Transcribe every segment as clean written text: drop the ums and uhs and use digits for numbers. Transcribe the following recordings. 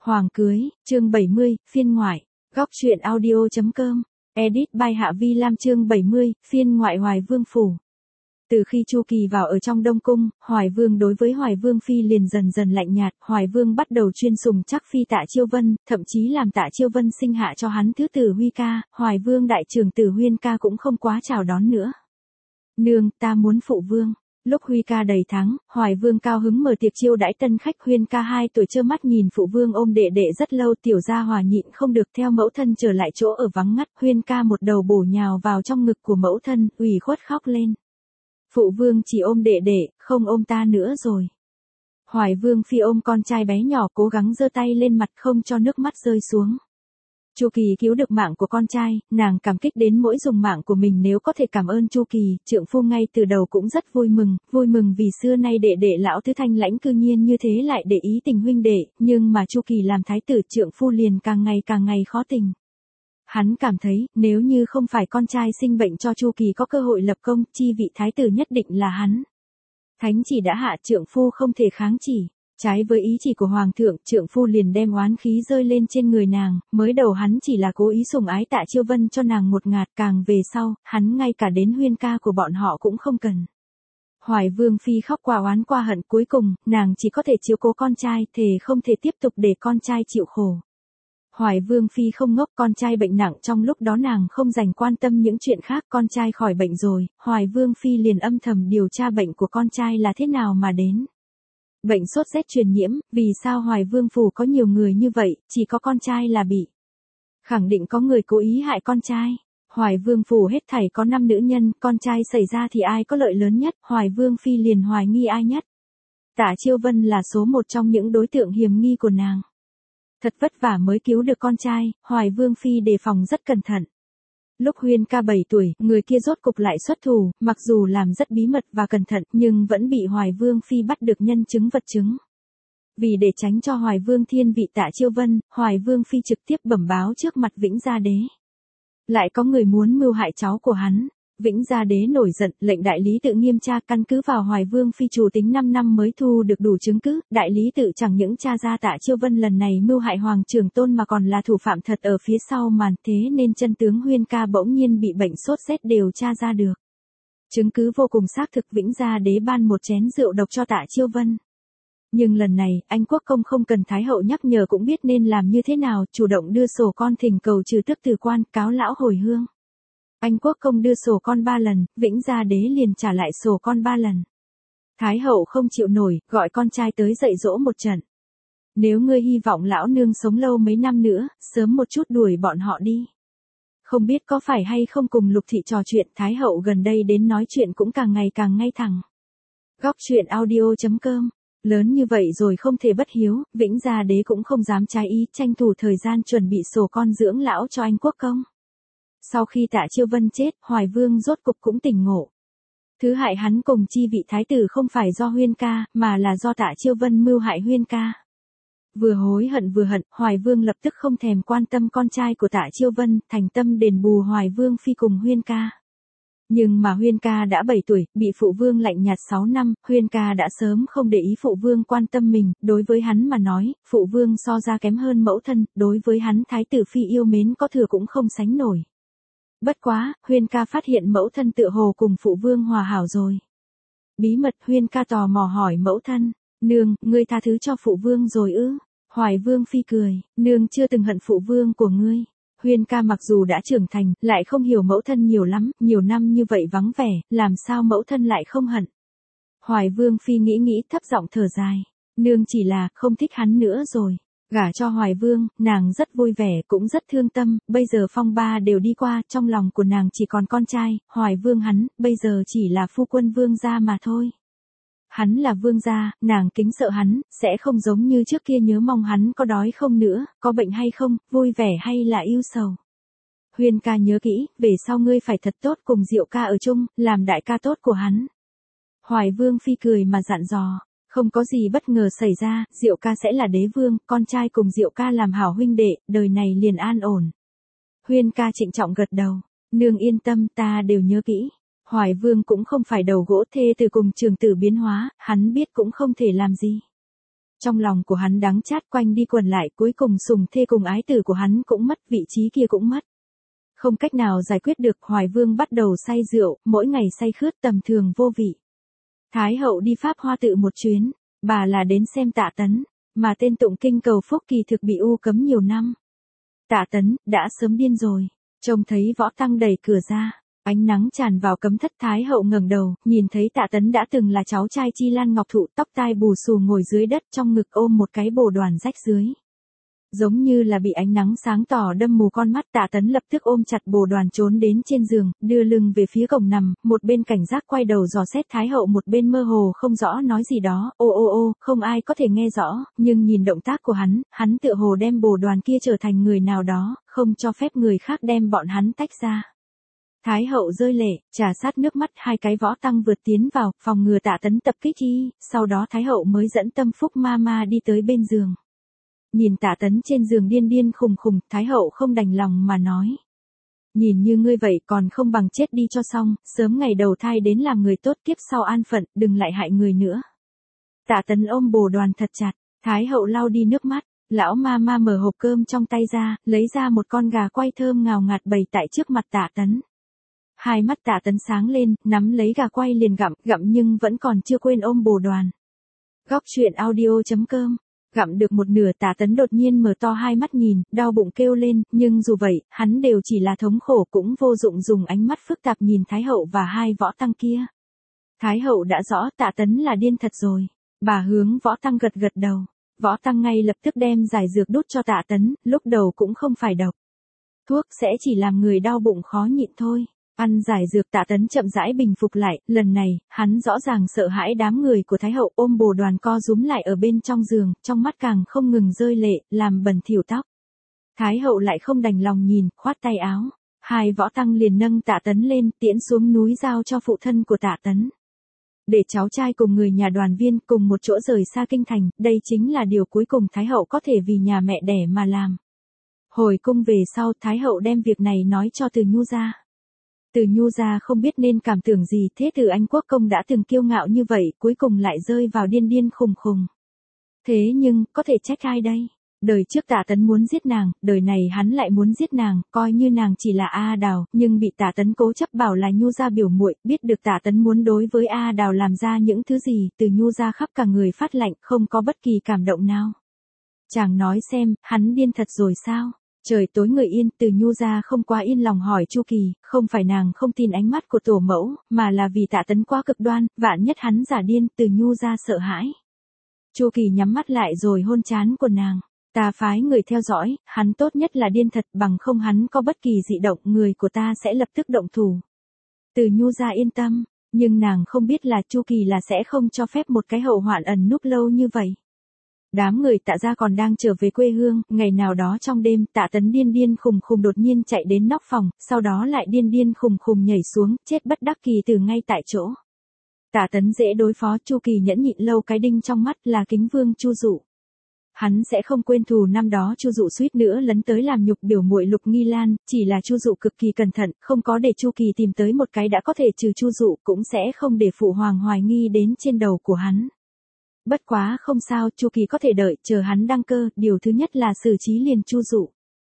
Hoàng cưới, chương 70, phiên ngoại. Góc truyện audio.com. Edit by Hạ Vi Lam chương 70, phiên ngoại Hoài Vương phủ. Từ khi Chu Kỳ vào ở trong Đông Cung, Hoài Vương đối với Hoài Vương Phi liền dần dần lạnh nhạt. Hoài Vương bắt đầu chuyên sùng chắc Phi Tạ Chiêu Vân, thậm chí làm Tạ Chiêu Vân sinh hạ cho hắn thứ tử Huy ca. Hoài Vương đại trưởng tử Huyên ca cũng không quá chào đón nữa. Nương, ta muốn phụ vương. Lúc Huy ca đầy tháng, Hoài Vương cao hứng mở tiệc chiêu đãi tân khách. Huyên ca 2 tuổi trơ mắt nhìn phụ vương ôm đệ đệ rất lâu, tiểu gia Hòa nhịn không được theo mẫu thân trở lại chỗ ở vắng ngắt. Huyên ca một đầu bổ nhào vào trong ngực của mẫu thân, ủy khuất khóc lên. Phụ vương chỉ ôm đệ đệ, không ôm ta nữa rồi. Hoài Vương Phi ôm con trai bé nhỏ cố gắng giơ tay lên mặt không cho nước mắt rơi xuống. Chu Kỳ cứu được mạng của con trai, nàng cảm kích đến mỗi dùng mạng của mình nếu có thể cảm ơn Chu Kỳ. Trượng phu ngay từ đầu cũng rất vui mừng vì xưa nay đệ đệ lão thứ thanh lãnh cư nhiên như thế lại để ý tình huynh đệ, nhưng mà Chu Kỳ làm thái tử trượng phu liền càng ngày khó tình. Hắn cảm thấy, nếu như không phải con trai sinh bệnh cho Chu Kỳ có cơ hội lập công, chi vị thái tử nhất định là hắn. Thánh chỉ đã hạ, trượng phu không thể kháng chỉ. Trái với ý chỉ của hoàng thượng, trượng phu liền đem oán khí rơi lên trên người nàng. Mới đầu hắn chỉ là cố ý sủng ái Tạ Chiêu Vân cho nàng một ngạt, càng về sau, hắn ngay cả đến Huyên ca của bọn họ cũng không cần. Hoài Vương Phi khóc qua oán qua hận, cuối cùng, nàng chỉ có thể chiếu cố con trai, thề không thể tiếp tục để con trai chịu khổ. Hoài Vương Phi không ngốc, con trai bệnh nặng, trong lúc đó nàng không dành quan tâm những chuyện khác. Con trai khỏi bệnh rồi, Hoài Vương Phi liền âm thầm điều tra bệnh của con trai là thế nào mà đến. Bệnh sốt rét truyền nhiễm, vì sao Hoài Vương phủ có nhiều người như vậy, chỉ có con trai là bị. Khẳng định có người cố ý hại con trai. Hoài Vương phủ hết thảy có 5 nữ nhân, con trai xảy ra thì ai có lợi lớn nhất, Hoài Vương Phi liền hoài nghi ai nhất. Tạ Chiêu Vân là số 1 trong những đối tượng hiểm nghi của nàng. Thật vất vả mới cứu được con trai, Hoài Vương Phi đề phòng rất cẩn thận. Lúc Huyên ca 7 tuổi, người kia rốt cục lại xuất thủ, mặc dù làm rất bí mật và cẩn thận, nhưng vẫn bị Hoài Vương Phi bắt được nhân chứng vật chứng. Vì để tránh cho Hoài Vương thiên vị Tạ Chiêu Vân, Hoài Vương Phi trực tiếp bẩm báo trước mặt Vĩnh Gia Đế. Lại có người muốn mưu hại cháu của hắn. Vĩnh Gia Đế nổi giận, lệnh đại lý tự nghiêm tra, căn cứ vào Hoài Vương Phi chủ tính 5 năm mới thu được đủ chứng cứ. Đại lý tự chẳng những tra ra Tạ Chiêu Vân lần này mưu hại Hoàng trưởng tôn mà còn là thủ phạm thật ở phía sau màn, thế nên chân tướng Huyên ca bỗng nhiên bị bệnh sốt rét đều tra ra được. Chứng cứ vô cùng xác thực. Vĩnh Gia Đế ban một chén rượu độc cho Tạ Chiêu Vân. Nhưng lần này, anh quốc công không cần Thái hậu nhắc nhở cũng biết nên làm như thế nào, chủ động đưa sổ con thỉnh cầu trừ tước từ quan, cáo lão hồi hương. Anh quốc công đưa sổ con 3 lần, Vĩnh Gia Đế liền trả lại sổ con 3 lần. Thái hậu không chịu nổi, gọi con trai tới dạy dỗ một trận. Nếu ngươi hy vọng lão nương sống lâu mấy năm nữa, sớm một chút đuổi bọn họ đi. Không biết có phải hay không cùng Lục thị trò chuyện, Thái hậu gần đây đến nói chuyện cũng càng ngày càng ngay thẳng. Góc truyện audio.com. Lớn như vậy rồi không thể bất hiếu, Vĩnh Gia Đế cũng không dám trái ý, tranh thủ thời gian chuẩn bị sổ con dưỡng lão cho anh quốc công. Sau khi Tạ Chiêu Vân chết, Hoài Vương rốt cục cũng tỉnh ngộ. Thứ hại hắn cùng chi vị thái tử không phải do Huyên ca, mà là do Tạ Chiêu Vân mưu hại Huyên ca. Vừa hối hận, Hoài Vương lập tức không thèm quan tâm con trai của Tạ Chiêu Vân, thành tâm đền bù Hoài Vương Phi cùng Huyên ca. Nhưng mà Huyên ca đã 7 tuổi, bị phụ vương lạnh nhạt 6 năm, Huyên ca đã sớm không để ý phụ vương quan tâm mình, đối với hắn mà nói, phụ vương so ra kém hơn mẫu thân, đối với hắn thái tử phi yêu mến có thừa cũng không sánh nổi. Bất quá, Huyên ca phát hiện mẫu thân tựa hồ cùng phụ vương hòa hảo rồi. Bí mật, Huyên ca tò mò hỏi mẫu thân, nương, ngươi tha thứ cho phụ vương rồi ư? Hoài Vương Phi cười, nương chưa từng hận phụ vương của ngươi. Huyên ca mặc dù đã trưởng thành, lại không hiểu mẫu thân nhiều lắm, nhiều năm như vậy vắng vẻ, làm sao mẫu thân lại không hận. Hoài Vương Phi nghĩ thấp giọng thở dài, nương chỉ là không thích hắn nữa rồi. Gả cho Hoài Vương, nàng rất vui vẻ cũng rất thương tâm, bây giờ phong ba đều đi qua, trong lòng của nàng chỉ còn con trai, Hoài Vương hắn, bây giờ chỉ là phu quân vương gia mà thôi. Hắn là vương gia, nàng kính sợ hắn, sẽ không giống như trước kia nhớ mong hắn có đói không nữa, có bệnh hay không, vui vẻ hay là yêu sầu. Huyên ca nhớ kỹ, về sau ngươi phải thật tốt cùng Diệu ca ở chung, làm đại ca tốt của hắn. Hoài Vương Phi cười mà dặn dò. Không có gì bất ngờ xảy ra, Diệu ca sẽ là đế vương, con trai cùng Diệu ca làm hảo huynh đệ, đời này liền an ổn. Huyên ca trịnh trọng gật đầu, nương yên tâm, ta đều nhớ kỹ. Hoài Vương cũng không phải đầu gỗ, thê từ cùng trường tử biến hóa, hắn biết cũng không thể làm gì. Trong lòng của hắn đắng chát quanh đi quẩn lại, cuối cùng Sùng Thê cùng ái tử của hắn cũng mất, vị trí kia cũng mất. Không cách nào giải quyết được, Hoài Vương bắt đầu say rượu, mỗi ngày say khướt tầm thường vô vị. Thái hậu đi Pháp Hoa Tự một chuyến, bà là đến xem Tạ Tấn, mà tên tụng kinh cầu phúc kỳ thực bị u cấm nhiều năm. Tạ Tấn, đã sớm điên rồi, trông thấy Võ Tăng đẩy cửa ra, ánh nắng tràn vào cấm thất. Thái hậu ngẩng đầu, nhìn thấy Tạ Tấn đã từng là cháu trai Chi Lan Ngọc Thụ, tóc tai bù xù ngồi dưới đất, trong ngực ôm một cái bồ đoàn rách dưới. Giống như là bị ánh nắng sáng tỏ đâm mù con mắt, Tạ Tấn lập tức ôm chặt bồ đoàn trốn đến trên giường, đưa lưng về phía cổng nằm, một bên cảnh giác quay đầu dò xét Thái hậu, một bên mơ hồ không rõ nói gì đó, ô, không ai có thể nghe rõ, nhưng nhìn động tác của hắn tựa hồ đem bồ đoàn kia trở thành người nào đó, không cho phép người khác đem bọn hắn tách ra. Thái hậu rơi lệ, trà sát nước mắt. Hai cái Võ Tăng vượt tiến vào, phòng ngừa Tạ Tấn tập kích sau đó Thái hậu mới dẫn Tâm Phúc ma đi tới bên giường. Nhìn Tạ Tấn trên giường điên điên khùng khùng, Thái hậu không đành lòng mà nói. Nhìn như ngươi vậy còn không bằng chết đi cho xong, sớm ngày đầu thai đến làm người tốt, kiếp sau an phận, đừng lại hại người nữa. Tạ Tấn ôm bồ đoàn thật chặt, Thái hậu lau đi nước mắt, lão ma mở hộp cơm trong tay ra, lấy ra một con gà quay thơm ngào ngạt bày tại trước mặt Tạ Tấn. Hai mắt Tạ Tấn sáng lên, nắm lấy gà quay liền gặm nhưng vẫn còn chưa quên ôm bồ đoàn. Góc truyện audio.com. Gặm được một nửa, Tạ Tấn đột nhiên mở to hai mắt nhìn, đau bụng kêu lên, nhưng dù vậy, hắn đều chỉ là thống khổ, cũng vô dụng dùng ánh mắt phức tạp nhìn Thái hậu và hai Võ Tăng kia. Thái hậu đã rõ Tạ Tấn là điên thật rồi. Bà hướng Võ Tăng gật đầu. Võ Tăng ngay lập tức đem giải dược đút cho Tạ Tấn, lúc đầu cũng không phải độc. Thuốc sẽ chỉ làm người đau bụng khó nhịn thôi. Ăn giải dược, Tạ Tấn chậm rãi bình phục lại, lần này, hắn rõ ràng sợ hãi đám người của Thái hậu, ôm bồ đoàn co rúm lại ở bên trong giường, trong mắt càng không ngừng rơi lệ, làm bẩn thỉu tóc. Thái hậu lại không đành lòng nhìn, khoát tay áo. Hai Võ Tăng liền nâng Tạ Tấn lên, tiễn xuống núi giao cho phụ thân của Tạ Tấn. Để cháu trai cùng người nhà đoàn viên cùng một chỗ rời xa kinh thành, đây chính là điều cuối cùng Thái hậu có thể vì nhà mẹ đẻ mà làm. Hồi cung về sau, Thái hậu đem việc này nói cho Từ Nhu gia. Từ Nhu gia không biết nên cảm tưởng gì, thế Từ Anh Quốc công đã từng kiêu ngạo như vậy, cuối cùng lại rơi vào điên khùng khùng. Thế nhưng, có thể trách ai đây? Đời trước Tạ Tấn muốn giết nàng, đời này hắn lại muốn giết nàng, coi như nàng chỉ là A Đào, nhưng bị Tạ Tấn cố chấp bảo là Nhu gia biểu muội, biết được Tạ Tấn muốn đối với A Đào làm ra những thứ gì, Từ Nhu gia khắp cả người phát lạnh, không có bất kỳ cảm động nào. Chàng nói xem, hắn điên thật rồi sao? Trời tối người yên, Từ Nhu gia không quá yên lòng hỏi Chu Kỳ, không phải nàng không tin ánh mắt của tổ mẫu, mà là vì Tạ Tấn quá cực đoan, vạn nhất hắn giả điên, Từ Nhu gia sợ hãi. Chu Kỳ nhắm mắt lại rồi hôn trán của nàng. Ta phái người theo dõi, hắn tốt nhất là điên thật, bằng không hắn có bất kỳ dị động, người của ta sẽ lập tức động thủ. Từ Nhu gia yên tâm, nhưng nàng không biết là Chu Kỳ là sẽ không cho phép một cái hậu hoạn ẩn núp lâu như vậy. Đám người Tạ gia còn đang trở về quê hương, ngày nào đó trong đêm, Tạ Tấn điên khùng khùng đột nhiên chạy đến nóc phòng, sau đó lại điên khùng khùng nhảy xuống, chết bất đắc kỳ từ ngay tại chỗ. Tạ Tấn dễ đối phó, Chu Kỳ nhẫn nhịn lâu cái đinh trong mắt là Kính Vương Chu Dụ. Hắn sẽ không quên thù năm đó Chu Dụ suýt nữa lấn tới làm nhục biểu muội Lục Nghi Lan, chỉ là Chu Dụ cực kỳ cẩn thận, không có để Chu Kỳ tìm tới một cái đã có thể trừ Chu Dụ, cũng sẽ không để phụ hoàng hoài nghi đến trên đầu của hắn. Bất quá không sao, Chu Kỳ có thể đợi, chờ hắn đăng cơ, điều thứ nhất là xử trí liền Chu Dụ.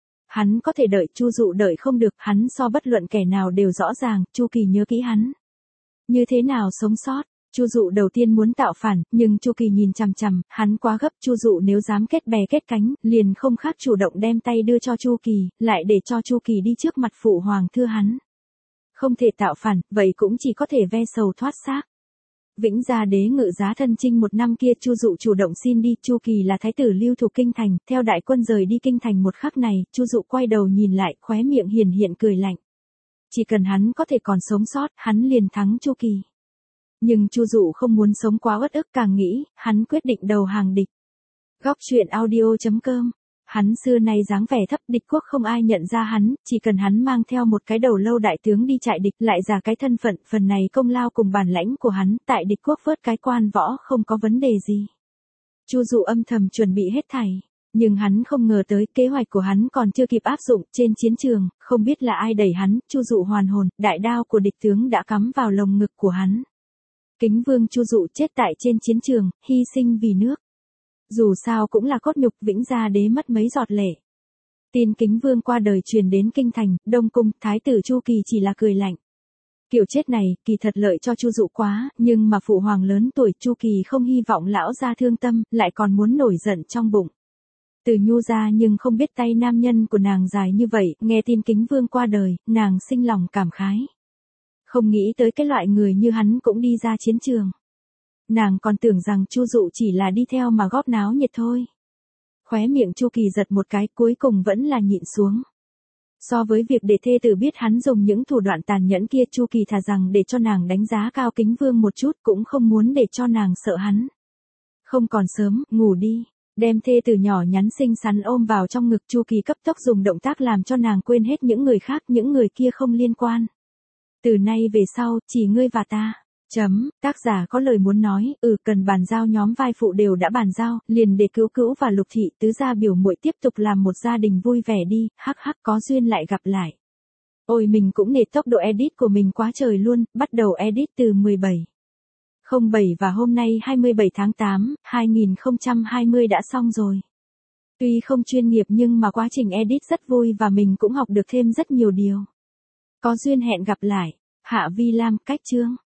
Hắn có thể đợi, Chu Dụ đợi không được, hắn so bất luận kẻ nào đều rõ ràng, Chu Kỳ nhớ kỹ hắn. Như thế nào sống sót? Chu Dụ đầu tiên muốn tạo phản, nhưng Chu Kỳ nhìn chằm chằm, hắn quá gấp, Chu Dụ nếu dám kết bè kết cánh, liền không khác chủ động đem tay đưa cho Chu Kỳ, lại để cho Chu Kỳ đi trước mặt phụ hoàng thưa hắn. Không thể tạo phản, vậy cũng chỉ có thể ve sầu thoát xác. Vĩnh Gia đế ngự giá thân chinh một năm kia, Chu Dụ chủ động xin đi, Chu Kỳ là thái tử lưu thủ kinh thành, theo đại quân rời đi kinh thành một khắc này, Chu Dụ quay đầu nhìn lại, khóe miệng hiển hiện cười lạnh. Chỉ cần hắn có thể còn sống sót, hắn liền thắng Chu Kỳ. Nhưng Chu Dụ không muốn sống quá uất ức, càng nghĩ, hắn quyết định đầu hàng địch. Góc truyện audio.com. Hắn xưa nay dáng vẻ thấp, địch quốc không ai nhận ra hắn, chỉ cần hắn mang theo một cái đầu lâu đại tướng đi trại địch, lại giả cái thân phận, phần này công lao cùng bản lãnh của hắn, tại địch quốc vớt cái quan võ không có vấn đề gì. Chu Dụ âm thầm chuẩn bị hết thảy, nhưng hắn không ngờ tới, kế hoạch của hắn còn chưa kịp áp dụng, trên chiến trường, không biết là ai đẩy hắn, Chu Dụ hoàn hồn, đại đao của địch tướng đã cắm vào lồng ngực của hắn. Kính Vương Chu Dụ chết tại trên chiến trường, hy sinh vì nước. Dù sao cũng là cốt nhục, Vĩnh Gia Đế mất mấy giọt lệ. Tin Kính Vương qua đời truyền đến kinh thành, Đông cung, thái tử Chu Kỳ chỉ là cười lạnh. Kiểu chết này, kỳ thật lợi cho Chu Dụ quá, nhưng mà phụ hoàng lớn tuổi, Chu Kỳ không hy vọng lão gia thương tâm, lại còn muốn nổi giận trong bụng. Từ Nhu ra nhưng không biết tay nam nhân của nàng dài như vậy, nghe tin Kính Vương qua đời, nàng sinh lòng cảm khái. Không nghĩ tới cái loại người như hắn cũng đi ra chiến trường. Nàng còn tưởng rằng Chu Dụ chỉ là đi theo mà góp náo nhiệt thôi. Khóe miệng Chu Kỳ giật một cái, cuối cùng vẫn là nhịn xuống. So với việc để thê tử biết hắn dùng những thủ đoạn tàn nhẫn kia, Chu Kỳ thà rằng để cho nàng đánh giá cao Kính Vương một chút, cũng không muốn để cho nàng sợ hắn. Không còn sớm, ngủ đi. Đem thê tử nhỏ nhắn xinh xắn ôm vào trong ngực, Chu Kỳ cấp tốc dùng động tác làm cho nàng quên hết những người khác, những người kia không liên quan. Từ nay về sau, chỉ ngươi và ta. Tác giả có lời muốn nói, cần bàn giao nhóm vai phụ đều đã bàn giao, liền để Cữu Cữu và Lục Thị tứ gia biểu muội tiếp tục làm một gia đình vui vẻ đi, hắc hắc, có duyên lại gặp lại. Ôi mình cũng nể tốc độ edit của mình quá trời luôn, bắt đầu edit từ 17:07 và hôm nay 27 tháng 8, 2020 đã xong rồi. Tuy không chuyên nghiệp nhưng mà quá trình edit rất vui và mình cũng học được thêm rất nhiều điều. Có duyên hẹn gặp lại. Hạ Vi Lam, cách chương.